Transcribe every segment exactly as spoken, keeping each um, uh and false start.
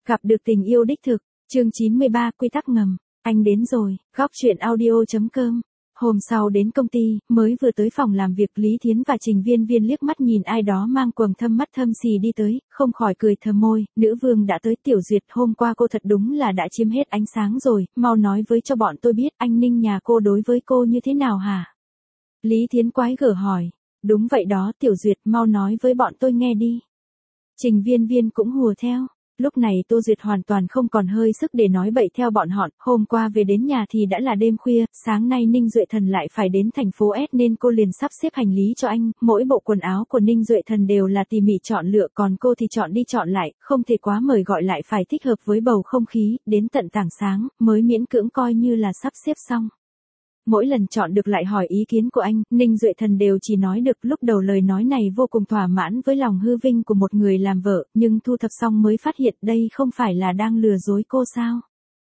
Gặp được tình yêu đích thực, chương chín mươi ba quy tắc ngầm, anh đến rồi, góc chuyện audio.com. Hôm sau đến công ty, mới vừa tới phòng làm việc Lý Thiến và Trình Viên Viên liếc mắt nhìn ai đó mang quầng thâm mắt thâm xì đi tới, không khỏi cười thầm môi, nữ vương đã tới. Tiểu Duyệt, hôm qua cô thật đúng là đã chiếm hết ánh sáng rồi, mau nói với cho bọn tôi biết anh Ninh nhà cô đối với cô như thế nào hả? Lý Thiến quái gở hỏi, đúng vậy đó Tiểu Duyệt, mau nói với bọn tôi nghe đi. Trình Viên Viên cũng hùa theo. Lúc này Tô Duyệt hoàn toàn không còn hơi sức để nói bậy theo bọn họ, hôm qua về đến nhà thì đã là đêm khuya, sáng nay Ninh Duệ Thần lại phải đến thành phố S nên cô liền sắp xếp hành lý cho anh, mỗi bộ quần áo của Ninh Duệ Thần đều là tỉ mỉ chọn lựa, còn cô thì chọn đi chọn lại, không thể quá mời gọi lại phải thích hợp với bầu không khí, đến tận tảng sáng, mới miễn cưỡng coi như là sắp xếp xong. Mỗi lần chọn được lại hỏi ý kiến của anh, Ninh Duệ Thần đều chỉ nói được. Lúc đầu lời nói này vô cùng thỏa mãn với lòng hư vinh của một người làm vợ, nhưng thu thập xong mới phát hiện đây không phải là đang lừa dối cô sao?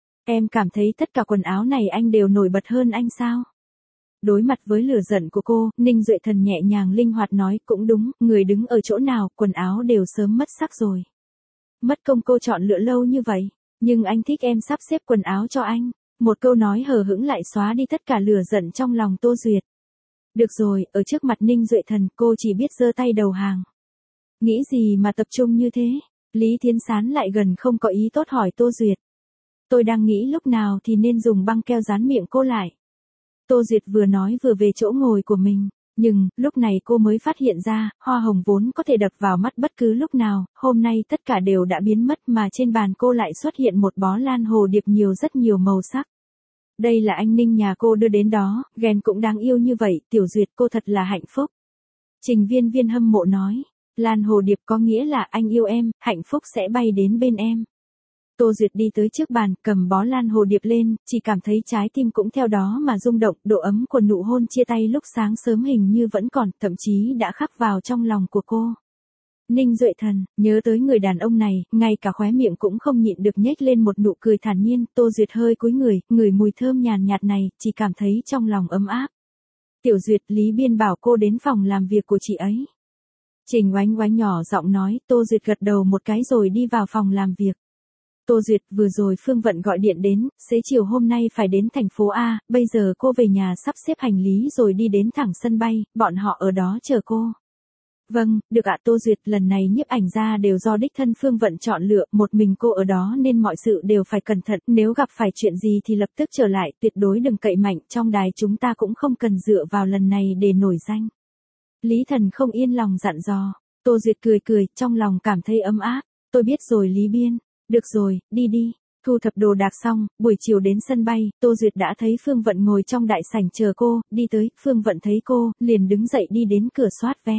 Em cảm thấy tất cả quần áo này anh đều nổi bật hơn anh sao? Đối mặt với lửa giận của cô, Ninh Duệ Thần nhẹ nhàng linh hoạt nói, cũng đúng, người đứng ở chỗ nào, quần áo đều sớm mất sắc rồi. Mất công cô chọn lựa lâu như vậy, nhưng anh thích em sắp xếp quần áo cho anh. Một câu nói hờ hững lại xóa đi tất cả lửa giận trong lòng Tô Duyệt. Được rồi, ở trước mặt Ninh Duệ Thần cô chỉ biết giơ tay đầu hàng. Nghĩ gì mà tập trung như thế? Lý Thiến sán lại gần không có ý tốt hỏi Tô Duyệt. Tôi đang nghĩ lúc nào thì nên dùng băng keo dán miệng cô lại. Tô Duyệt vừa nói vừa về chỗ ngồi của mình. Nhưng, lúc này cô mới phát hiện ra, hoa hồng vốn có thể đập vào mắt bất cứ lúc nào, hôm nay tất cả đều đã biến mất mà trên bàn cô lại xuất hiện một bó lan hồ điệp nhiều rất nhiều màu sắc. Đây là anh Ninh nhà cô đưa đến đó, ghen cũng đáng yêu như vậy, Tiểu Duyệt cô thật là hạnh phúc. Trình Viên Viên hâm mộ nói, lan hồ điệp có nghĩa là anh yêu em, hạnh phúc sẽ bay đến bên em. Tô Duyệt đi tới trước bàn, cầm bó lan hồ điệp lên, chỉ cảm thấy trái tim cũng theo đó mà rung động, độ ấm của nụ hôn chia tay lúc sáng sớm hình như vẫn còn, thậm chí đã khắc vào trong lòng của cô. Ninh Duệ Thần, nhớ tới người đàn ông này, ngay cả khóe miệng cũng không nhịn được nhếch lên một nụ cười thản nhiên, Tô Duyệt hơi cúi người, ngửi mùi thơm nhàn nhạt này, chỉ cảm thấy trong lòng ấm áp. Tiểu Duyệt, Lý Biên bảo cô đến phòng làm việc của chị ấy. Trình Oánh Oánh nhỏ giọng nói, Tô Duyệt gật đầu một cái rồi đi vào phòng làm việc. Tô Duyệt, vừa rồi Phương Vận gọi điện đến, xế chiều hôm nay phải đến thành phố A, bây giờ cô về nhà sắp xếp hành lý rồi đi đến thẳng sân bay, bọn họ ở đó chờ cô. Vâng, được ạ. Tô Duyệt, lần này nhiếp ảnh ra đều do đích thân Phương Vận chọn lựa, một mình cô ở đó nên mọi sự đều phải cẩn thận, nếu gặp phải chuyện gì thì lập tức trở lại, tuyệt đối đừng cậy mạnh, trong đài chúng ta cũng không cần dựa vào lần này để nổi danh. Lý Thần không yên lòng dặn dò, Tô Duyệt cười cười, trong lòng cảm thấy ấm áp, tôi biết rồi Lý Biên. Được rồi, đi đi. Thu thập đồ đạc xong, buổi chiều đến sân bay, Tô Duyệt đã thấy Phương Vận ngồi trong đại sảnh chờ cô, đi tới, Phương Vận thấy cô, liền đứng dậy đi đến cửa soát vé.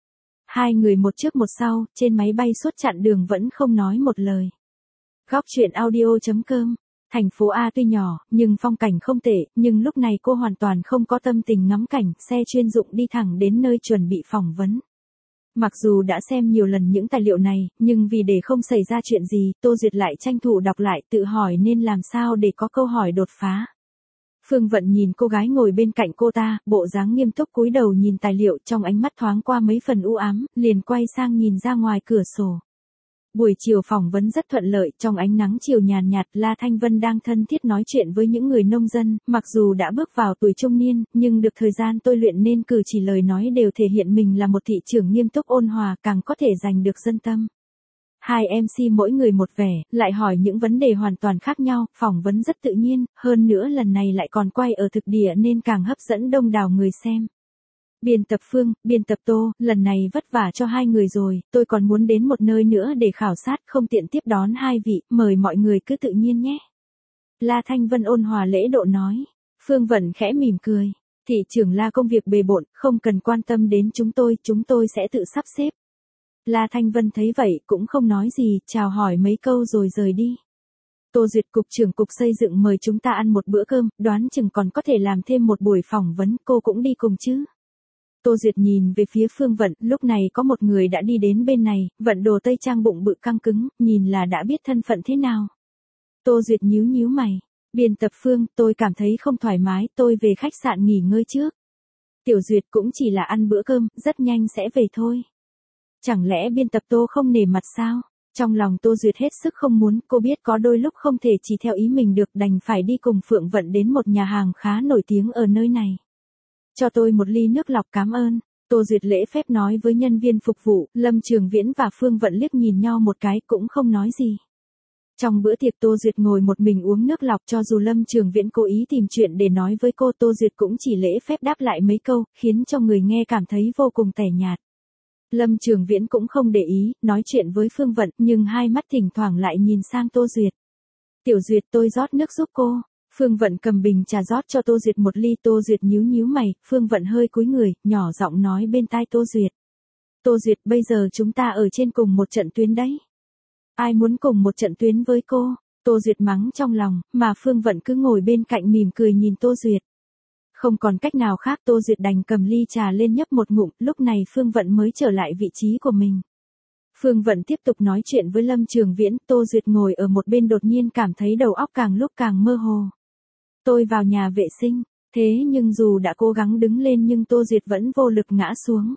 Hai người một trước một sau, trên máy bay suốt chặng đường vẫn không nói một lời. Góc chuyện audio.com. Thành phố A tuy nhỏ, nhưng phong cảnh không tệ, nhưng lúc này cô hoàn toàn không có tâm tình ngắm cảnh, xe chuyên dụng đi thẳng đến nơi chuẩn bị phỏng vấn. Mặc dù đã xem nhiều lần những tài liệu này, nhưng vì để không xảy ra chuyện gì, Tô Duyệt lại tranh thủ đọc lại, tự hỏi nên làm sao để có câu hỏi đột phá. Phương Vận nhìn cô gái ngồi bên cạnh cô ta, bộ dáng nghiêm túc cúi đầu nhìn tài liệu, trong ánh mắt thoáng qua mấy phần u ám, liền quay sang nhìn ra ngoài cửa sổ. Buổi chiều phỏng vấn rất thuận lợi, trong ánh nắng chiều nhàn nhạt, La Thanh Vân đang thân thiết nói chuyện với những người nông dân, mặc dù đã bước vào tuổi trung niên, nhưng được thời gian tôi luyện nên cử chỉ lời nói đều thể hiện mình là một thị trưởng nghiêm túc ôn hòa, càng có thể giành được dân tâm. Hai em xê mỗi người một vẻ, lại hỏi những vấn đề hoàn toàn khác nhau, phỏng vấn rất tự nhiên, hơn nữa lần này lại còn quay ở thực địa nên càng hấp dẫn đông đảo người xem. Biên tập Phương, biên tập Tô, lần này vất vả cho hai người rồi, tôi còn muốn đến một nơi nữa để khảo sát, không tiện tiếp đón hai vị, mời mọi người cứ tự nhiên nhé. La Thanh Vân ôn hòa lễ độ nói. Phương Vận khẽ mỉm cười. Thị trưởng La công việc bề bộn, không cần quan tâm đến chúng tôi, chúng tôi sẽ tự sắp xếp. La Thanh Vân thấy vậy cũng không nói gì, chào hỏi mấy câu rồi rời đi. Tô Duyệt, cục trưởng cục xây dựng mời chúng ta ăn một bữa cơm, đoán chừng còn có thể làm thêm một buổi phỏng vấn, cô cũng đi cùng chứ. Tô Duyệt nhìn về phía Phương Vận, lúc này có một người đã đi đến bên này, vận đồ tây trang bụng bự căng cứng, nhìn là đã biết thân phận thế nào. Tô Duyệt nhíu nhíu mày. Biên tập Phương, tôi cảm thấy không thoải mái, tôi về khách sạn nghỉ ngơi trước. Tiểu Duyệt, cũng chỉ là ăn bữa cơm, rất nhanh sẽ về thôi. Chẳng lẽ biên tập Tô không nể mặt sao? Trong lòng Tô Duyệt hết sức không muốn, cô biết có đôi lúc không thể chỉ theo ý mình được, đành phải đi cùng Phượng Vận đến một nhà hàng khá nổi tiếng ở nơi này. Cho tôi một ly nước lọc cảm ơn. Tô Duyệt lễ phép nói với nhân viên phục vụ. Lâm Trường Viễn và Phương Vận liếc nhìn nhau một cái cũng không nói gì. Trong bữa tiệc Tô Duyệt ngồi một mình uống nước lọc, cho dù Lâm Trường Viễn cố ý tìm chuyện để nói với cô, Tô Duyệt cũng chỉ lễ phép đáp lại mấy câu, khiến cho người nghe cảm thấy vô cùng tẻ nhạt. Lâm Trường Viễn cũng không để ý, nói chuyện với Phương Vận, nhưng hai mắt thỉnh thoảng lại nhìn sang Tô Duyệt. Tiểu Duyệt, tôi rót nước giúp cô. Phương Vận cầm bình trà rót cho Tô Duyệt một ly. Tô Duyệt nhíu nhíu mày, Phương Vận hơi cúi người, nhỏ giọng nói bên tai Tô Duyệt. Tô Duyệt, bây giờ chúng ta ở trên cùng một trận tuyến đấy. Ai muốn cùng một trận tuyến với cô? Tô Duyệt mắng trong lòng, mà Phương Vận cứ ngồi bên cạnh mỉm cười nhìn Tô Duyệt. Không còn cách nào khác, Tô Duyệt đành cầm ly trà lên nhấp một ngụm, lúc này Phương Vận mới trở lại vị trí của mình. Phương Vận tiếp tục nói chuyện với Lâm Trường Viễn, Tô Duyệt ngồi ở một bên đột nhiên cảm thấy đầu óc càng lúc càng mơ hồ. Tôi vào nhà vệ sinh, thế nhưng dù đã cố gắng đứng lên nhưng Tô Duyệt vẫn vô lực ngã xuống.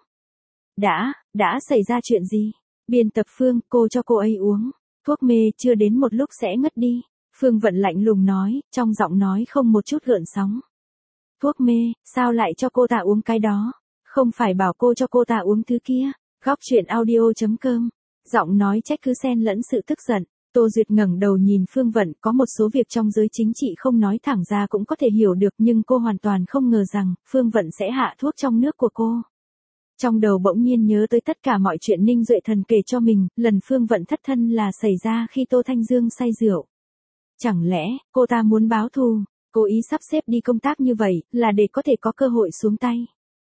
Đã, đã xảy ra chuyện gì? Biên tập Phương, cô cho cô ấy uống thuốc mê, chưa đến một lúc sẽ ngất đi. Phương Vận lạnh lùng nói, trong giọng nói không một chút gợn sóng. Thuốc mê, sao lại cho cô ta uống cái đó? Không phải bảo cô cho cô ta uống thứ kia. Góc truyện audio chấm com. Giọng nói trách cứ xen lẫn sự tức giận. Tô Duyệt ngẩng đầu nhìn Phương Vận, có một số việc trong giới chính trị không nói thẳng ra cũng có thể hiểu được, nhưng cô hoàn toàn không ngờ rằng Phương Vận sẽ hạ thuốc trong nước của cô. Trong đầu bỗng nhiên nhớ tới tất cả mọi chuyện Ninh Duệ Thần kể cho mình, lần Phương Vận thất thân là xảy ra khi Tô Thanh Dương say rượu. Chẳng lẽ, cô ta muốn báo thù, cố ý sắp xếp đi công tác như vậy, là để có thể có cơ hội xuống tay.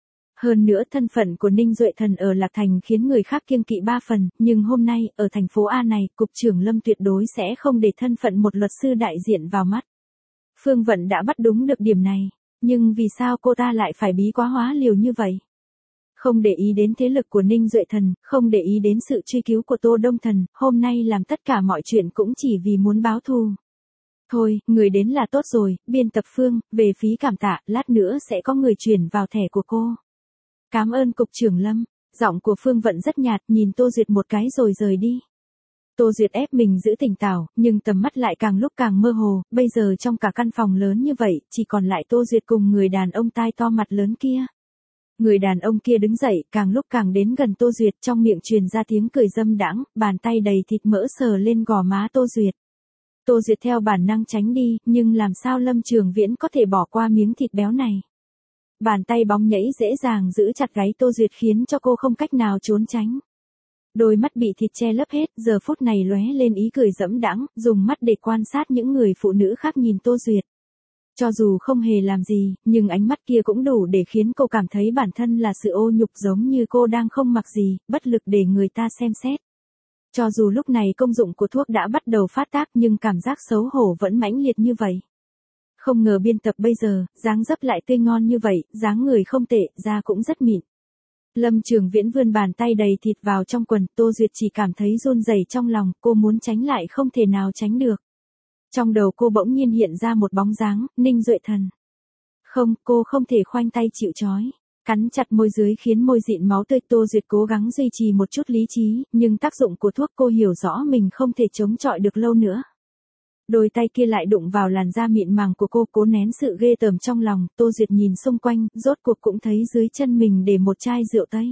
Hơn nữa thân phận của Ninh Duệ Thần ở Lạc Thành khiến người khác kiêng kỵ ba phần, nhưng hôm nay, ở thành phố A này, Cục trưởng Lâm tuyệt đối sẽ không để thân phận một luật sư đại diện vào mắt. Phương Vận đã bắt đúng được điểm này, nhưng vì sao cô ta lại phải bí quá hóa liều như vậy? Không để ý đến thế lực của Ninh Duệ Thần, không để ý đến sự truy cứu của Tô Đông Thần, hôm nay làm tất cả mọi chuyện cũng chỉ vì muốn báo thù. Thôi, người đến là tốt rồi, biên tập Phương, về phí cảm tạ, lát nữa sẽ có người chuyển vào thẻ của cô. Cảm ơn Cục trưởng Lâm. Giọng của Phương Vận rất nhạt, nhìn Tô Duyệt một cái rồi rời đi. Tô Duyệt ép mình giữ tỉnh táo, nhưng tầm mắt lại càng lúc càng mơ hồ, bây giờ trong cả căn phòng lớn như vậy, chỉ còn lại Tô Duyệt cùng người đàn ông tai to mặt lớn kia. Người đàn ông kia đứng dậy, càng lúc càng đến gần Tô Duyệt, trong miệng truyền ra tiếng cười dâm đãng, bàn tay đầy thịt mỡ sờ lên gò má Tô Duyệt. Tô Duyệt theo bản năng tránh đi, nhưng làm sao Lâm Trường Viễn có thể bỏ qua miếng thịt béo này? Bàn tay bóng nhảy dễ dàng giữ chặt gáy Tô Duyệt khiến cho cô không cách nào trốn tránh. Đôi mắt bị thịt che lấp hết, giờ phút này lóe lên ý cười dẫm đãng, dùng mắt để quan sát những người phụ nữ khác nhìn Tô Duyệt. Cho dù không hề làm gì, nhưng ánh mắt kia cũng đủ để khiến cô cảm thấy bản thân là sự ô nhục, giống như cô đang không mặc gì, bất lực để người ta xem xét. Cho dù lúc này công dụng của thuốc đã bắt đầu phát tác nhưng cảm giác xấu hổ vẫn mãnh liệt như vậy. Không ngờ biên tập bây giờ, dáng dấp lại tươi ngon như vậy, dáng người không tệ, da cũng rất mịn. Lâm Trường Viễn vươn bàn tay đầy thịt vào trong quần, Tô Duyệt chỉ cảm thấy run rẩy trong lòng, cô muốn tránh lại không thể nào tránh được. Trong đầu cô bỗng nhiên hiện ra một bóng dáng, Ninh Duệ Thần. Không, cô không thể khoanh tay chịu trói. Cắn chặt môi dưới khiến môi dịn máu tươi. Tô Duyệt cố gắng duy trì một chút lý trí, nhưng tác dụng của thuốc cô hiểu rõ mình không thể chống chọi được lâu nữa. Đôi tay kia lại đụng vào làn da mịn màng của cô, cố nén sự ghê tởm trong lòng. Tô Duyệt nhìn xung quanh, rốt cuộc cũng thấy dưới chân mình để một chai rượu tây.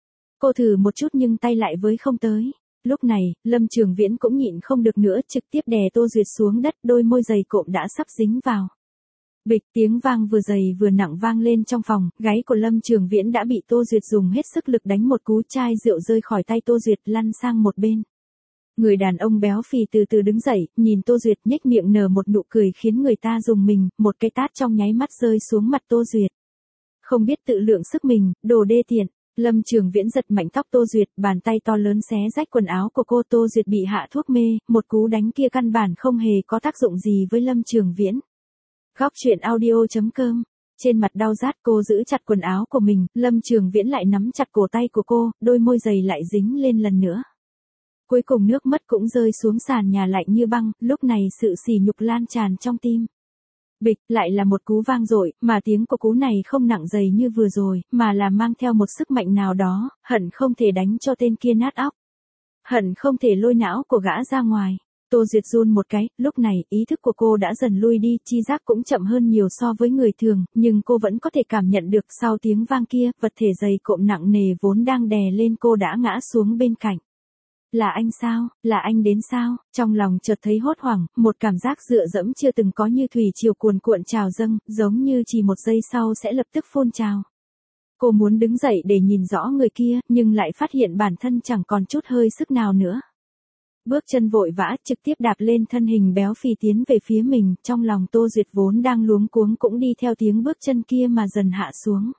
Cô thử một chút nhưng tay lại với không tới. Lúc này, Lâm Trường Viễn cũng nhịn không được nữa, trực tiếp đè Tô Duyệt xuống đất, đôi môi dày cộm đã sắp dính vào. Bịch, tiếng vang vừa dày vừa nặng vang lên trong phòng, gáy của Lâm Trường Viễn đã bị Tô Duyệt dùng hết sức lực đánh một cú, chai rượu rơi khỏi tay Tô Duyệt lăn sang một bên. Người đàn ông béo phì từ từ đứng dậy, nhìn Tô Duyệt nhếch miệng nở một nụ cười khiến người ta rùng mình, một cái tát trong nháy mắt rơi xuống mặt Tô Duyệt. Không biết tự lượng sức mình, đồ đê tiện. Lâm Trường Viễn giật mạnh tóc Tô Duyệt, bàn tay to lớn xé rách quần áo của cô. Tô Duyệt bị hạ thuốc mê, một cú đánh kia căn bản không hề có tác dụng gì với Lâm Trường Viễn. Góc truyện audio chấm com. Trên mặt đau rát cô giữ chặt quần áo của mình, Lâm Trường Viễn lại nắm chặt cổ tay của cô, đôi môi dày lại dính lên lần nữa. Cuối cùng nước mắt cũng rơi xuống sàn nhà lạnh như băng, lúc này sự sỉ nhục lan tràn trong tim. Bịch, lại là một cú vang dội, mà tiếng của cú này không nặng dày như vừa rồi, mà là mang theo một sức mạnh nào đó, hận không thể đánh cho tên kia nát óc. hận không thể lôi não của gã ra ngoài. Tô Duyệt run một cái, lúc này, ý thức của cô đã dần lui đi, chi giác cũng chậm hơn nhiều so với người thường, nhưng cô vẫn có thể cảm nhận được sau tiếng vang kia, vật thể dày cộm nặng nề vốn đang đè lên cô đã ngã xuống bên cạnh. Là anh sao, là anh đến sao, trong lòng chợt thấy hốt hoảng, một cảm giác dựa dẫm chưa từng có như thủy triều cuồn cuộn trào dâng, giống như chỉ một giây sau sẽ lập tức phun trào. Cô muốn đứng dậy để nhìn rõ người kia, nhưng lại phát hiện bản thân chẳng còn chút hơi sức nào nữa. Bước chân vội vã trực tiếp đạp lên thân hình béo phì tiến về phía mình, trong lòng Tô Duyệt vốn đang luống cuống cũng đi theo tiếng bước chân kia mà dần hạ xuống.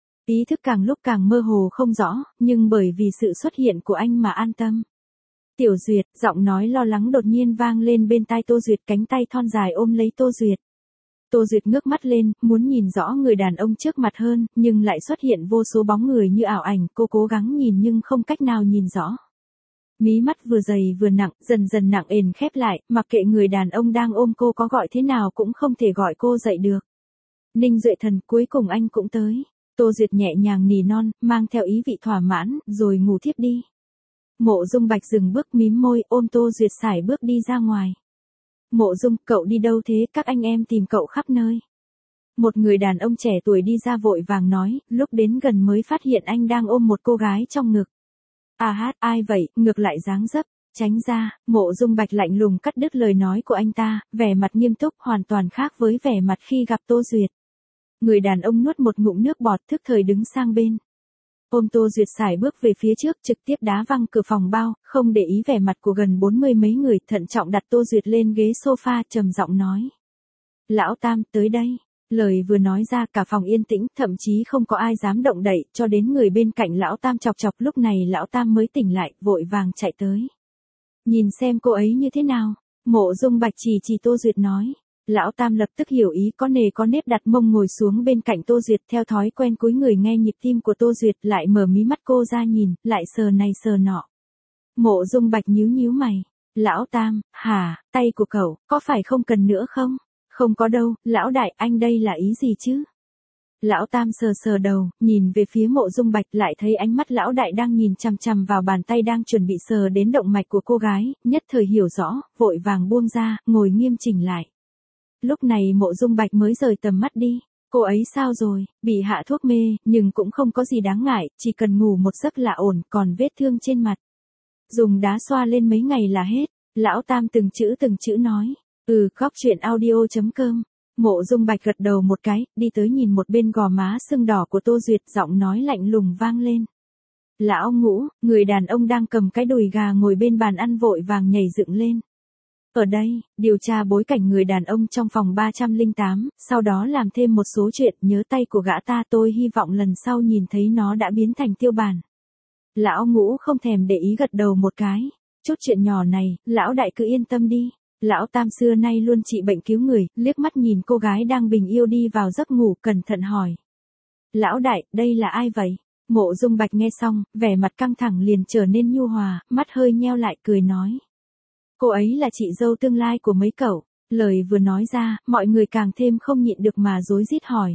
Ý thức càng lúc càng mơ hồ không rõ, nhưng bởi vì sự xuất hiện của anh mà an tâm. Tiểu Duyệt, giọng nói lo lắng đột nhiên vang lên bên tai Tô Duyệt, cánh tay thon dài ôm lấy Tô Duyệt. Tô Duyệt ngước mắt lên, muốn nhìn rõ người đàn ông trước mặt hơn, nhưng lại xuất hiện vô số bóng người như ảo ảnh, cô cố gắng nhìn nhưng không cách nào nhìn rõ. Mí mắt vừa dày vừa nặng, dần dần nặng ền khép lại, mặc kệ người đàn ông đang ôm cô có gọi thế nào cũng không thể gọi cô dậy được. Ninh Duệ Thần, cuối cùng anh cũng tới. Tô Duyệt nhẹ nhàng nỉ non, mang theo ý vị thỏa mãn, rồi ngủ thiếp đi. Mộ Dung Bạch dừng bước mím môi, ôm Tô Duyệt sải bước đi ra ngoài. Mộ Dung, cậu đi đâu thế, các anh em tìm cậu khắp nơi. Một người đàn ông trẻ tuổi đi ra vội vàng nói, lúc đến gần mới phát hiện anh đang ôm một cô gái trong ngực. À hát, ai vậy, ngược lại dáng dấp, tránh ra, Mộ Dung Bạch lạnh lùng cắt đứt lời nói của anh ta, vẻ mặt nghiêm túc hoàn toàn khác với vẻ mặt khi gặp Tô Duyệt. Người đàn ông nuốt một ngụm nước bọt thức thời đứng sang bên. Ôm Tô Duyệt sải bước về phía trước trực tiếp đá văng cửa phòng bao, không để ý vẻ mặt của gần bốn mươi mấy người, thận trọng đặt Tô Duyệt lên ghế sofa trầm giọng nói. Lão Tam, tới đây. Lời vừa nói ra cả phòng yên tĩnh, thậm chí không có ai dám động đậy, cho đến người bên cạnh Lão Tam chọc chọc, lúc này Lão Tam mới tỉnh lại, vội vàng chạy tới. Nhìn xem cô ấy như thế nào, Mộ Dung Bạch chỉ chỉ Tô Duyệt nói. Lão Tam lập tức hiểu ý, có nề có nếp đặt mông ngồi xuống bên cạnh Tô Duyệt, theo thói quen cúi người nghe nhịp tim của Tô Duyệt, lại mở mí mắt cô ra nhìn, lại sờ này sờ nọ. Mộ Dung Bạch nhíu nhíu mày. Lão Tam, hả, tay của cậu, có phải không cần nữa không? Không có đâu, lão đại, anh đây là ý gì chứ? Lão Tam sờ sờ đầu, nhìn về phía Mộ Dung Bạch, lại thấy ánh mắt lão đại đang nhìn chằm chằm vào bàn tay đang chuẩn bị sờ đến động mạch của cô gái, nhất thời hiểu rõ, vội vàng buông ra, ngồi nghiêm chỉnh lại. Lúc này Mộ Dung Bạch mới rời tầm mắt đi. Cô ấy sao rồi, bị hạ thuốc mê, nhưng cũng không có gì đáng ngại, chỉ cần ngủ một giấc là ổn, còn vết thương trên mặt. Dùng đá xoa lên mấy ngày là hết. Lão Tam từng chữ từng chữ nói. Ừ, góc chuyện audio chấm com. Mộ Dung Bạch gật đầu một cái, đi tới nhìn một bên gò má sưng đỏ của Tô Duyệt, giọng nói lạnh lùng vang lên. Lão Ngũ, người đàn ông đang cầm cái đùi gà ngồi bên bàn ăn vội vàng nhảy dựng lên. Ở đây, điều tra bối cảnh người đàn ông trong phòng ba trăm lẻ tám, sau đó làm thêm một số chuyện, nhớ tay của gã ta, tôi hy vọng lần sau nhìn thấy nó đã biến thành tiêu bản. Lão Ngũ không thèm để ý gật đầu một cái. Chút chuyện nhỏ này, lão đại cứ yên tâm đi. Lão Tam xưa nay luôn trị bệnh cứu người, liếc mắt nhìn cô gái đang bình yêu đi vào giấc ngủ, cẩn thận hỏi. Lão đại, đây là ai vậy? Mộ Dung Bạch nghe xong, vẻ mặt căng thẳng liền trở nên nhu hòa, mắt hơi nheo lại cười nói. Cô ấy là chị dâu tương lai của mấy cậu. Lời vừa nói ra, mọi người càng thêm không nhịn được mà rối rít hỏi.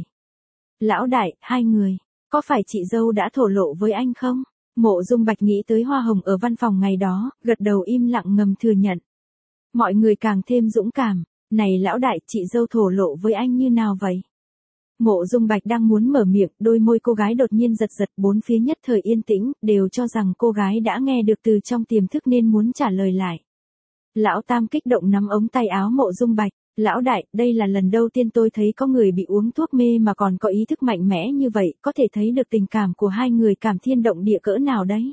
Lão đại, hai người, có phải chị dâu đã thổ lộ với anh không? Mộ Dung Bạch nghĩ tới hoa hồng ở văn phòng ngày đó, gật đầu im lặng ngầm thừa nhận. Mọi người càng thêm dũng cảm. Này lão đại, chị dâu thổ lộ với anh như nào vậy? Mộ Dung Bạch đang muốn mở miệng, đôi môi cô gái đột nhiên giật giật, bốn phía nhất thời yên tĩnh, đều cho rằng cô gái đã nghe được từ trong tiềm thức nên muốn trả lời lại. Lão Tam kích động nắm ống tay áo Mộ Dung Bạch. Lão đại, đây là lần đầu tiên tôi thấy có người bị uống thuốc mê mà còn có ý thức mạnh mẽ như vậy, có thể thấy được tình cảm của hai người cảm thiên động địa cỡ nào đấy.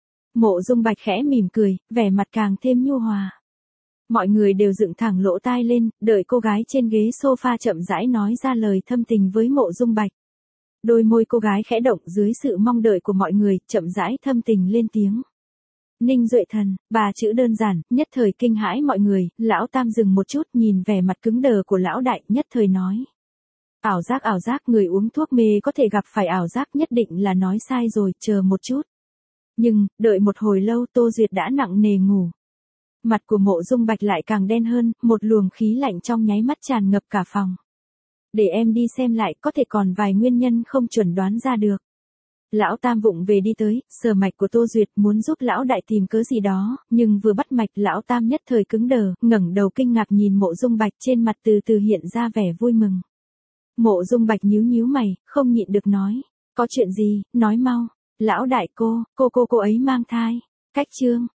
Mộ Dung Bạch khẽ mỉm cười, vẻ mặt càng thêm nhu hòa. Mọi người đều dựng thẳng lỗ tai lên, đợi cô gái trên ghế sofa chậm rãi nói ra lời thâm tình với Mộ Dung Bạch. Đôi môi cô gái khẽ động dưới sự mong đợi của mọi người, chậm rãi thâm tình lên tiếng. Ninh Duệ Thần, ba chữ đơn giản, nhất thời kinh hãi mọi người, lão Tam dừng một chút nhìn vẻ mặt cứng đờ của lão đại, nhất thời nói. Ảo giác ảo giác, người uống thuốc mê có thể gặp phải ảo giác, nhất định là nói sai rồi, chờ một chút. Nhưng, đợi một hồi lâu Tô Duyệt đã nặng nề ngủ. Mặt của Mộ Dung Bạch lại càng đen hơn, một luồng khí lạnh trong nháy mắt tràn ngập cả phòng. Để em đi xem lại, có thể còn vài nguyên nhân không chuẩn đoán ra được. Lão Tam vụng về đi tới, sờ mạch của Tô Duyệt muốn giúp lão đại tìm cớ gì đó, nhưng vừa bắt mạch lão Tam nhất thời cứng đờ, ngẩng đầu kinh ngạc nhìn Mộ Dung Bạch, trên mặt từ từ hiện ra vẻ vui mừng. Mộ Dung Bạch nhíu nhíu mày, không nhịn được nói, có chuyện gì, nói mau. Lão đại cô, cô cô cô ấy mang thai. Cách chương